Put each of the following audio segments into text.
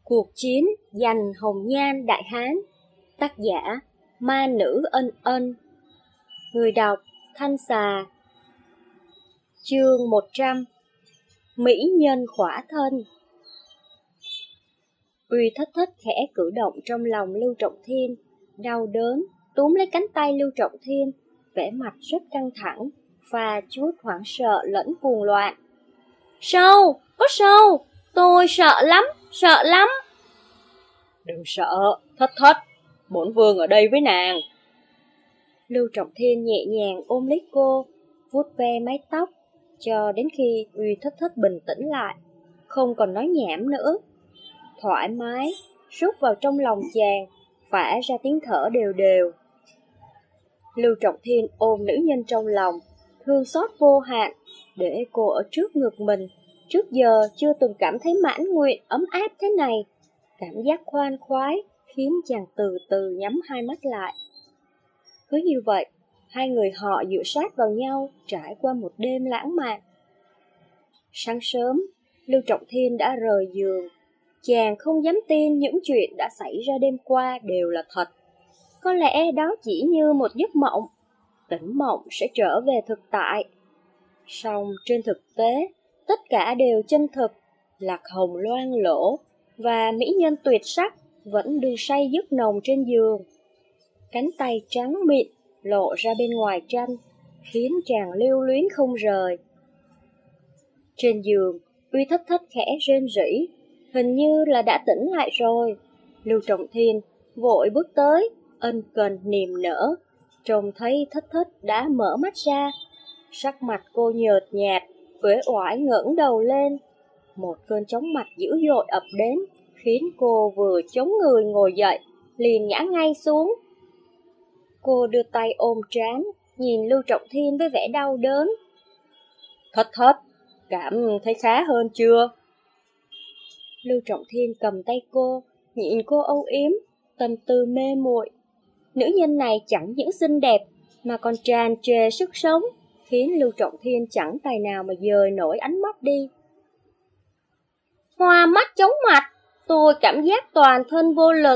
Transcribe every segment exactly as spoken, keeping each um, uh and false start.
Cuộc chiến giành hồng nhan đại hán. Tác giả Ma Nữ Ân Ân. Người đọc Thanh Xà. Chương một trăm. Mỹ nhân khỏa thân. Uy Thất Thất khẽ cử động trong lòng Lưu Trọng Thiên, đau đớn túm lấy cánh tay Lưu Trọng Thiên, vẻ mặt rất căng thẳng, và chút hoảng sợ lẫn cuồng loạn. Sâu, có sâu, tôi sợ lắm, sợ lắm. Đừng sợ, Thất Thất, bổn vương ở đây với nàng. Lưu Trọng Thiên nhẹ nhàng ôm lấy cô, vuốt ve mái tóc, cho đến khi Uy Thất Thất bình tĩnh lại, không còn nói nhảm nữa. Thoải mái, rút vào trong lòng chàng, phả ra tiếng thở đều đều. Lưu Trọng Thiên ôm nữ nhân trong lòng, thương xót vô hạn, để cô ở trước ngực mình. Trước giờ chưa từng cảm thấy mãn nguyện ấm áp thế này. Cảm giác khoan khoái khiến chàng từ từ nhắm hai mắt lại. Cứ như vậy, hai người họ dựa sát vào nhau, trải qua một đêm lãng mạn. Sáng sớm, Lưu Trọng Thiên đã rời giường. Chàng không dám tin những chuyện đã xảy ra đêm qua đều là thật. Có lẽ đó chỉ như một giấc mộng, tỉnh mộng sẽ trở về thực tại. Song trên thực tế, tất cả đều chân thực. Lạc hồng loang lỗ và mỹ nhân tuyệt sắc vẫn đương say giấc nồng trên giường. Cánh tay trắng mịn lộ ra bên ngoài tranh, khiến chàng lưu luyến không rời. Trên giường, Uy Thất Thất khẽ rên rỉ, hình như là đã tỉnh lại rồi. Lưu Trọng Thiên vội bước tới, ân cần niềm nở, trông thấy Thất Thất đã mở mắt ra. Sắc mặt cô nhợt nhạt, uể oải ngẩng đầu lên. Một cơn chóng mặt dữ dội ập đến, khiến cô vừa chống người ngồi dậy, liền ngã ngay xuống. Cô đưa tay ôm trán, nhìn Lưu Trọng Thiên với vẻ đau đớn. Thất Thất, cảm thấy khá hơn chưa? Lưu Trọng Thiên cầm tay cô, nhìn cô âu yếm, tâm tư mê muội. Nữ nhân này chẳng những xinh đẹp, mà còn tràn trề sức sống, khiến Lưu Trọng Thiên chẳng tài nào mà dời nổi ánh mắt đi. Hoa mắt chóng mặt, tôi cảm giác toàn thân vô lực.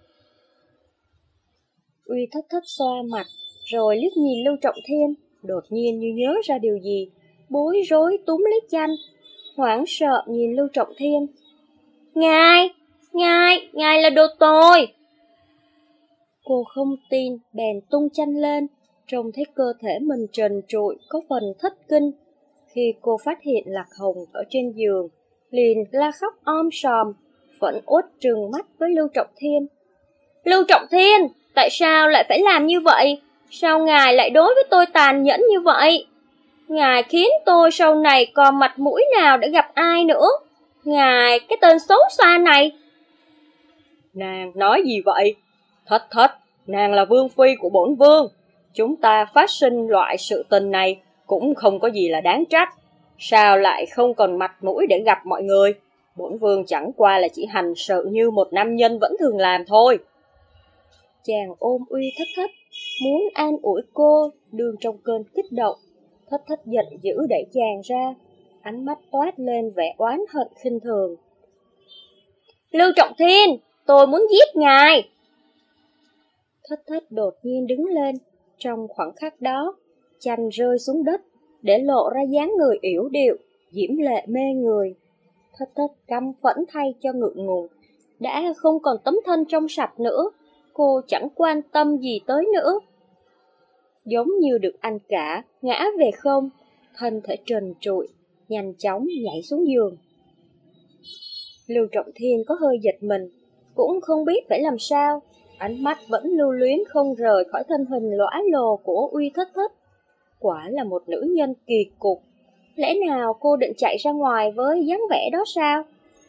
Uy Thất Thất xoa mặt, rồi liếc nhìn Lưu Trọng Thiên, đột nhiên như nhớ ra điều gì, bối rối túm lấy chăn, hoảng sợ nhìn Lưu Trọng Thiên. Ngài, ngài, ngài là đồ tồi. Cô không tin, bèn tung chăn lên, trông thấy cơ thể mình trần trụi, có phần thất kinh. Khi cô phát hiện Lạc Hồng ở trên giường, liền la khóc om sòm, phẫn uất trừng mắt với Lưu Trọng Thiên. Lưu Trọng Thiên, tại sao lại phải làm như vậy? Sao ngài lại đối với tôi tàn nhẫn như vậy? Ngài khiến tôi sau này còn mặt mũi nào để gặp ai nữa? Ngài, cái tên xấu xa này! Nàng nói gì vậy? Thất Thất, nàng là vương phi của bổn vương. Chúng ta phát sinh loại sự tình này cũng không có gì là đáng trách. Sao lại không còn mặt mũi để gặp mọi người? Bổn vương chẳng qua là chỉ hành sự như một nam nhân vẫn thường làm thôi. Chàng ôm Uy Thất Thất, muốn an ủi cô, đương trong cơn kích động. Thất Thất giận dữ đẩy chàng ra, ánh mắt toát lên vẻ oán hận khinh thường. Lưu Trọng Thiên, tôi muốn giết ngài! Thất Thất đột nhiên đứng lên, trong khoảnh khắc đó, chăn rơi xuống đất, để lộ ra dáng người yểu điệu, diễm lệ mê người. Thất Thất căm phẫn thay cho ngượng ngùng, đã không còn tấm thân trong sạch nữa, cô chẳng quan tâm gì tới nữa. Giống như được anh cả, ngã về không, thân thể trần trụi, nhanh chóng nhảy xuống giường. Lưu Trọng Thiên có hơi giật mình, cũng không biết phải làm sao, ánh mắt vẫn lưu luyến không rời khỏi thân hình lõa lồ của Uy Thất Thất. Quả là một nữ nhân kỳ cục, lẽ nào cô định chạy ra ngoài với dáng vẻ đó sao?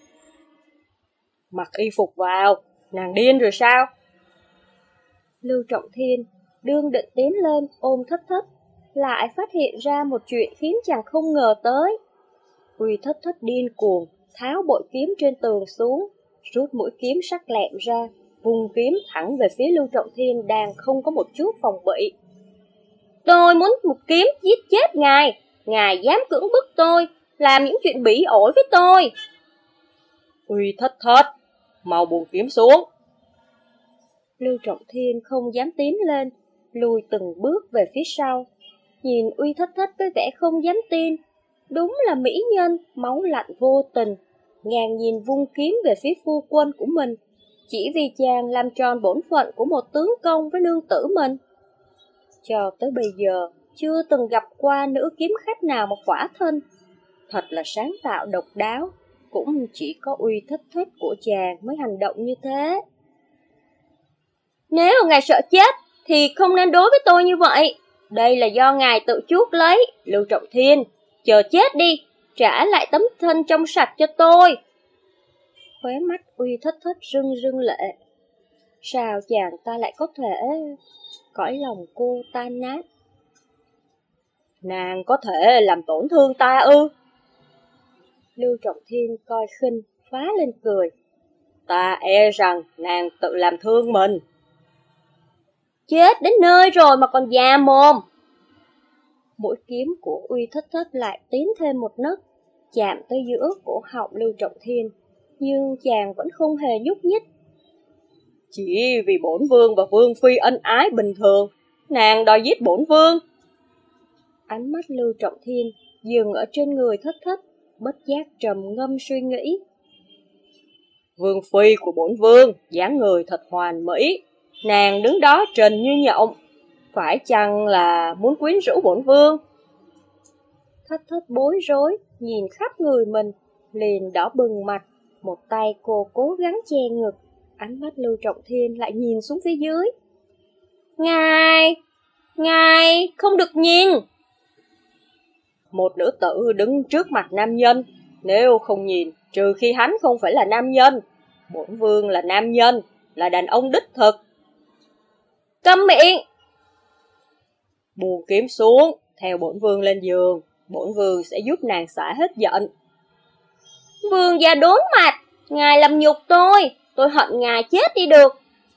Mặc y phục vào, nàng điên rồi sao? Lưu Trọng Thiên đương định tiến lên ôm Thất Thất, lại phát hiện ra một chuyện khiến chàng không ngờ tới. Uy Thất Thất điên cuồng tháo bội kiếm trên tường xuống, rút mũi kiếm sắc lẹm ra, vùng kiếm thẳng về phía Lưu Trọng Thiên đang không có một chút phòng bị. Tôi muốn một kiếm giết chết ngài, ngài dám cưỡng bức tôi, làm những chuyện bỉ ổi với tôi. Uy Thất Thất, mau buông kiếm xuống. Lưu Trọng Thiên không dám tiến lên, lùi từng bước về phía sau, nhìn Uy Thất Thất với vẻ không dám tin. Đúng là mỹ nhân, máu lạnh vô tình, ngàn nhìn vung kiếm về phía phu quân của mình, chỉ vì chàng làm tròn bổn phận của một tướng công với nương tử mình. Cho tới bây giờ, chưa từng gặp qua nữ kiếm khách nào mà khỏa thân. Thật là sáng tạo độc đáo, cũng chỉ có Uy Thất Thất của chàng mới hành động như thế. Nếu ngài sợ chết, thì không nên đối với tôi như vậy. Đây là do ngài tự chuốc lấy. Lưu Trọng Thiên, chờ chết đi, trả lại tấm thân trong sạch cho tôi. Khóe mắt Uy Thất Thất rưng rưng lệ. Sao chàng ta lại có thể... Cõi lòng cô tan nát. Nàng có thể làm tổn thương ta ư? Lưu Trọng Thiên coi khinh, phá lên cười. Ta e rằng nàng tự làm thương mình. Chết đến nơi rồi mà còn già mồm. Mũi kiếm của Uy Thất Thất lại tiến thêm một nấc, chạm tới giữa cổ họng Lưu Trọng Thiên, nhưng chàng vẫn không hề nhúc nhích. Chỉ vì bổn vương và vương phi ân ái bình thường, nàng đòi giết bổn vương. Ánh mắt Lưu Trọng Thiên dừng ở trên người Thất Thất, bất giác trầm ngâm suy nghĩ. Vương phi của bổn vương dáng người thật hoàn mỹ, nàng đứng đó trần như nhộng, phải chăng là muốn quyến rũ bổn vương? Thất Thất bối rối, nhìn khắp người mình, liền đỏ bừng mặt, một tay cô cố gắng che ngực, ánh mắt Lưu Trọng Thiên lại nhìn xuống phía dưới. Ngài, ngài không được nhìn. Một nữ tử đứng trước mặt nam nhân, nếu không nhìn, trừ khi hắn không phải là nam nhân. Bổn vương là nam nhân, là đàn ông đích thực. Câm miệng! Buông kiếm xuống, theo bổn vương lên giường, bổn vương sẽ giúp nàng xả hết giận. Vương gia đốn mặt, ngài làm nhục tôi, tôi hận ngài chết đi được.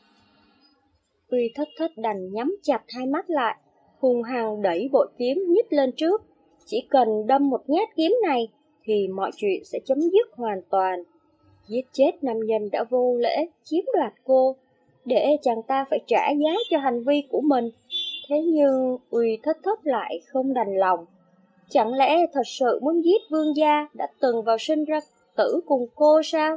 Uy Thất Thất đành nhắm chặt hai mắt lại, hung hăng đẩy bội kiếm nhích lên trước. Chỉ cần đâm một nhát kiếm này thì mọi chuyện sẽ chấm dứt hoàn toàn. Giết chết nam nhân đã vô lễ chiếm đoạt cô, để chàng ta phải trả giá cho hành vi của mình. Thế nhưng Uy Thất Thất lại không đành lòng. Chẳng lẽ thật sự muốn giết vương gia đã từng vào sinh ra tử cùng cô sao?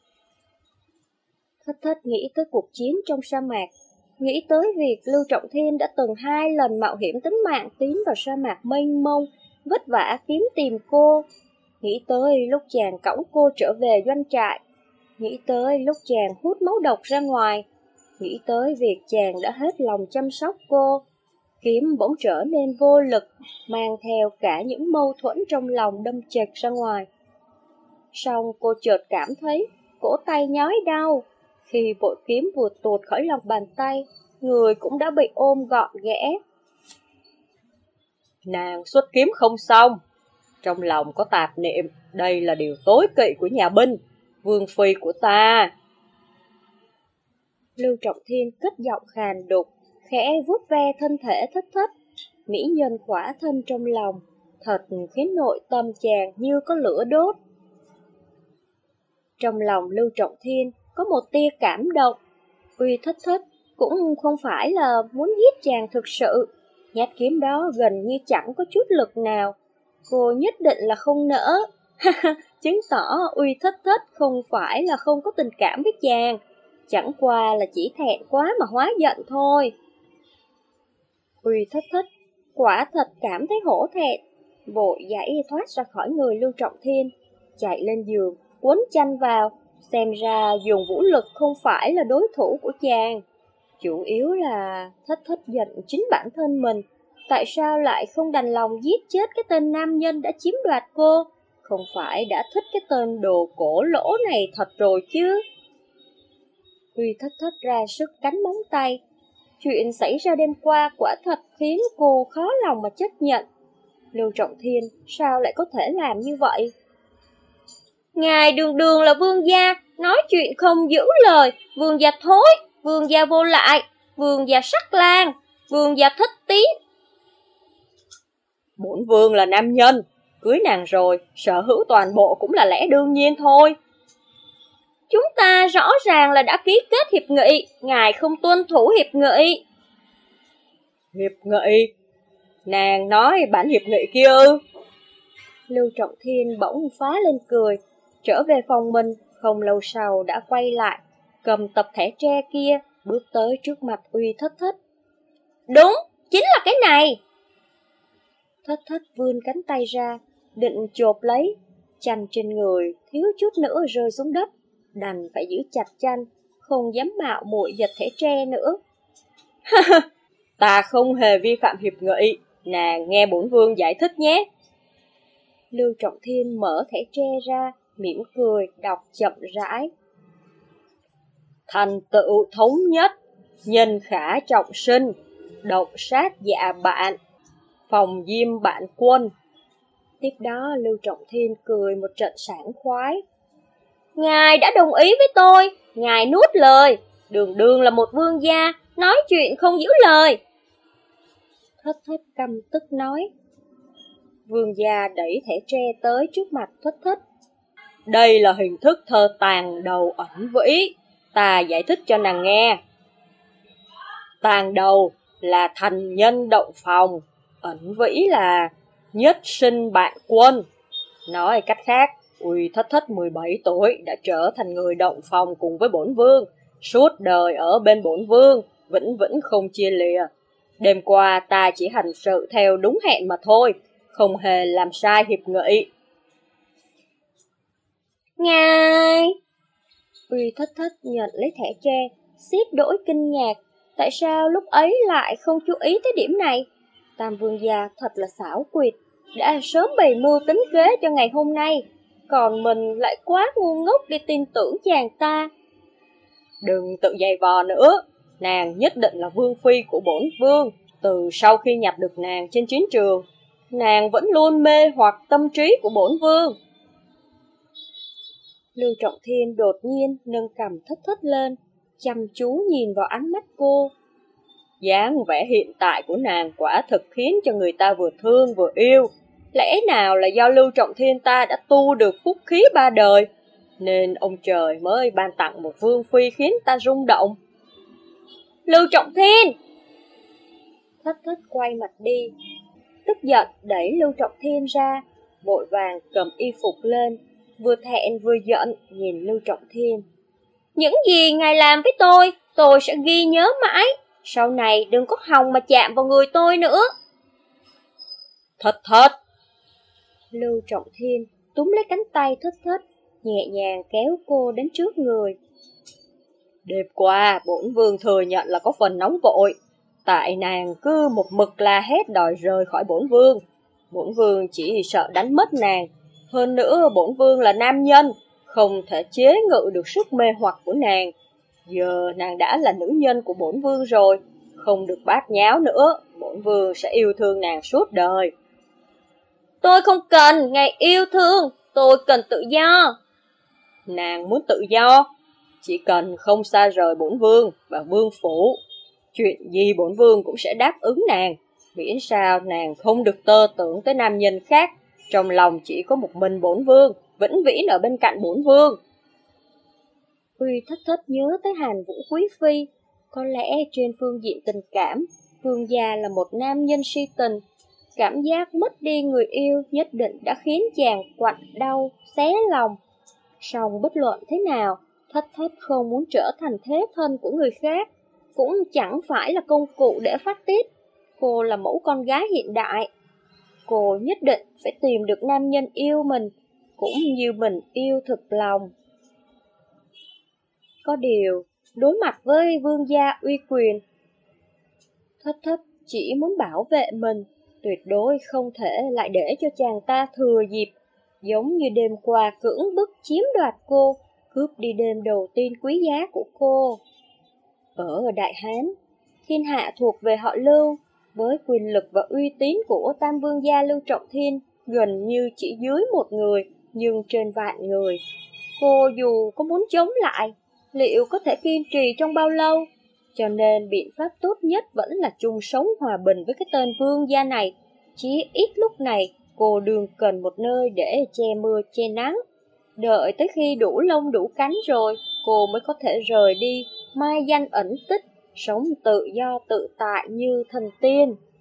Thất Thất nghĩ tới cuộc chiến trong sa mạc, nghĩ tới việc Lưu Trọng Thiên đã từng hai lần mạo hiểm tính mạng tiến vào sa mạc mênh mông, vất vả kiếm tìm cô. Nghĩ tới lúc chàng cõng cô trở về doanh trại, nghĩ tới lúc chàng hút máu độc ra ngoài, nghĩ tới việc chàng đã hết lòng chăm sóc cô. Kiếm bỗng trở nên vô lực, mang theo cả những mâu thuẫn trong lòng đâm chệch ra ngoài. Xong cô chợt cảm thấy cổ tay nhói đau. Khi bội kiếm vừa tuột khỏi lòng bàn tay, người cũng đã bị ôm gọn ghẽ. Nàng xuất kiếm không xong, trong lòng có tạp niệm, đây là điều tối kỵ của nhà binh, vương phi của ta. Lưu Trọng Thiên cất giọng khàn đục, khẽ vuốt ve thân thể Thất Thất. Mỹ nhân khỏa thân trong lòng, thật khiến nội tâm chàng như có lửa đốt. Trong lòng Lưu Trọng Thiên có một tia cảm động. Uy Thất Thất cũng không phải là muốn giết chàng thực sự. Nhát kiếm đó gần như chẳng có chút lực nào. Cô nhất định là không nỡ. Chứng tỏ Uy Thất Thất không phải là không có tình cảm với chàng, chẳng qua là chỉ thẹn quá mà hóa giận thôi. Uy Thất Thất quả thật cảm thấy hổ thẹn, vội giãy thoát ra khỏi người Lưu Trọng Thiên, chạy lên giường, quấn chăn vào. Xem ra dùng vũ lực không phải là đối thủ của chàng. Chủ yếu là Thất Thất giận chính bản thân mình. Tại sao lại không đành lòng giết chết cái tên nam nhân đã chiếm đoạt cô? Không phải đã thích cái tên đồ cổ lỗ này thật rồi chứ? Uy Thất Thất ra sức cắn móng tay. Chuyện xảy ra đêm qua quả thật khiến cô khó lòng mà chấp nhận. Lưu Trọng Thiên sao lại có thể làm như vậy? Ngài đường đường là vương gia, nói chuyện không giữ lời, vương gia thối, vương gia vô lại, vương gia sắc lang, vương gia thất tí. Bổn vương là nam nhân, cưới nàng rồi, sở hữu toàn bộ cũng là lẽ đương nhiên thôi. chúng ta rõ ràng là đã ký kết hiệp nghị, ngài không tuân thủ hiệp nghị. Hiệp nghị? Nàng nói bản hiệp nghị kia ư? Lưu Trọng Thiên bỗng phá lên cười, trở về phòng mình, không lâu sau đã quay lại, cầm tập thẻ tre kia, bước tới trước mặt Uy Thất Thất. Đúng, chính là cái này. Thất Thất vươn cánh tay ra, định chộp lấy, chanh trên người thiếu chút nữa rơi xuống đất, đành phải giữ chặt chanh, không dám mạo muội giật thẻ tre nữa. Ta không hề vi phạm hiệp nghị, nàng nghe bổn vương giải thích nhé. Lưu Trọng Thiên mở thẻ tre ra, mỉm cười, đọc chậm rãi. Thành tựu thống nhất, nhân khả trọng sinh, động sát dạ bạn, phòng diêm bạn quân. Tiếp đó Lưu Trọng Thiên cười một trận sảng khoái. Ngài đã đồng ý với tôi, ngài nuốt lời, đường đường là một vương gia, nói chuyện không giữ lời. Thất Thất căm tức nói. Vương gia đẩy thẻ tre tới trước mặt Thất Thất. Đây là hình thức thơ tàng đầu ẩn vĩ, ta giải thích cho nàng nghe. Tàng đầu là thành nhân động phòng, ẩn vĩ là nhất sinh bạn quân. Nói cách khác, Uy Thất Thất mười bảy tuổi đã trở thành người động phòng cùng với bổn vương, suốt đời ở bên bổn vương, vĩnh vĩnh không chia lìa. Đêm qua ta chỉ hành sự theo đúng hẹn mà thôi, không hề làm sai hiệp nghị. Ngài! Uy Thất Thất nhận lấy thẻ tre, xiết đổi kinh ngạc. Tại sao lúc ấy lại không chú ý tới điểm này? Tam vương gia thật là xảo quyệt, đã sớm bày mưu tính kế cho ngày hôm nay, còn mình lại quá ngu ngốc để tin tưởng chàng ta. Đừng tự dày vò nữa, nàng nhất định là vương phi của bổn vương. Từ sau khi nhặt được nàng trên chiến trường, nàng vẫn luôn mê hoặc tâm trí của bổn vương. Lưu Trọng Thiên đột nhiên nâng cằm Thất Thất lên, chăm chú nhìn vào ánh mắt cô. dáng vẻ hiện tại của nàng quả thực khiến cho người ta vừa thương vừa yêu. Lẽ nào là do Lưu Trọng Thiên ta đã tu được phúc khí ba đời, nên ông trời mới ban tặng một vương phi khiến ta rung động. Lưu Trọng Thiên! Thất Thất quay mặt đi, tức giận đẩy Lưu Trọng Thiên ra, vội vàng cầm y phục lên, vừa thẹn vừa giận nhìn Lưu Trọng Thiên. Những gì ngài làm với tôi, tôi sẽ ghi nhớ mãi, sau này đừng có hòng mà chạm vào người tôi nữa. Thất Thất! Lưu Trọng Thiên túm lấy cánh tay Thất Thất, nhẹ nhàng kéo cô đến trước người. Đêm qua, bổn vương thừa nhận là có phần nóng vội, tại nàng cứ một mực la hét đòi rời khỏi bổn vương. Bổn vương chỉ sợ đánh mất nàng, hơn nữa bổn vương là nam nhân, không thể chế ngự được sức mê hoặc của nàng. Giờ nàng đã là nữ nhân của bổn vương rồi, không được bát nháo nữa, bổn vương sẽ yêu thương nàng suốt đời. Tôi không cần ngài yêu thương, tôi cần tự do. Nàng muốn tự do, chỉ cần không xa rời bổn vương và vương phủ, chuyện gì bổn vương cũng sẽ đáp ứng nàng, miễn sao nàng không được tơ tưởng tới nam nhân khác, trong lòng chỉ có một mình bổn vương, vĩnh viễn ở bên cạnh bổn vương. Uy Thất Thất nhớ tới Hàn Vũ Quý Phi, có lẽ trên phương diện tình cảm, vương gia là một nam nhân si tình. Cảm giác mất đi người yêu nhất định đã khiến chàng quặn đau, xé lòng. Song bất luận thế nào, Thất Thất không muốn trở thành thế thân của người khác, cũng chẳng phải là công cụ để phát tiết. Cô là mẫu con gái hiện đại. Cô nhất định phải tìm được nam nhân yêu mình, cũng như mình yêu thực lòng. Có điều, đối mặt với vương gia uy quyền, Thất Thất chỉ muốn bảo vệ mình, tuyệt đối không thể lại để cho chàng ta thừa dịp, giống như đêm qua cưỡng bức chiếm đoạt cô, cướp đi đêm đầu tiên quý giá của cô. Ở Đại Hán, thiên hạ thuộc về họ Lưu, với quyền lực và uy tín của Tam Vương gia Lưu Trọng Thiên gần như chỉ dưới một người, nhưng trên vạn người. Cô dù có muốn chống lại, liệu có thể kiên trì trong bao lâu? Cho nên biện pháp tốt nhất vẫn là chung sống hòa bình với cái tên vương gia này. Chỉ ít lúc này cô đương cần một nơi để che mưa che nắng. Đợi tới khi đủ lông đủ cánh rồi, cô mới có thể rời đi, mai danh ẩn tích, sống tự do tự tại như thần tiên.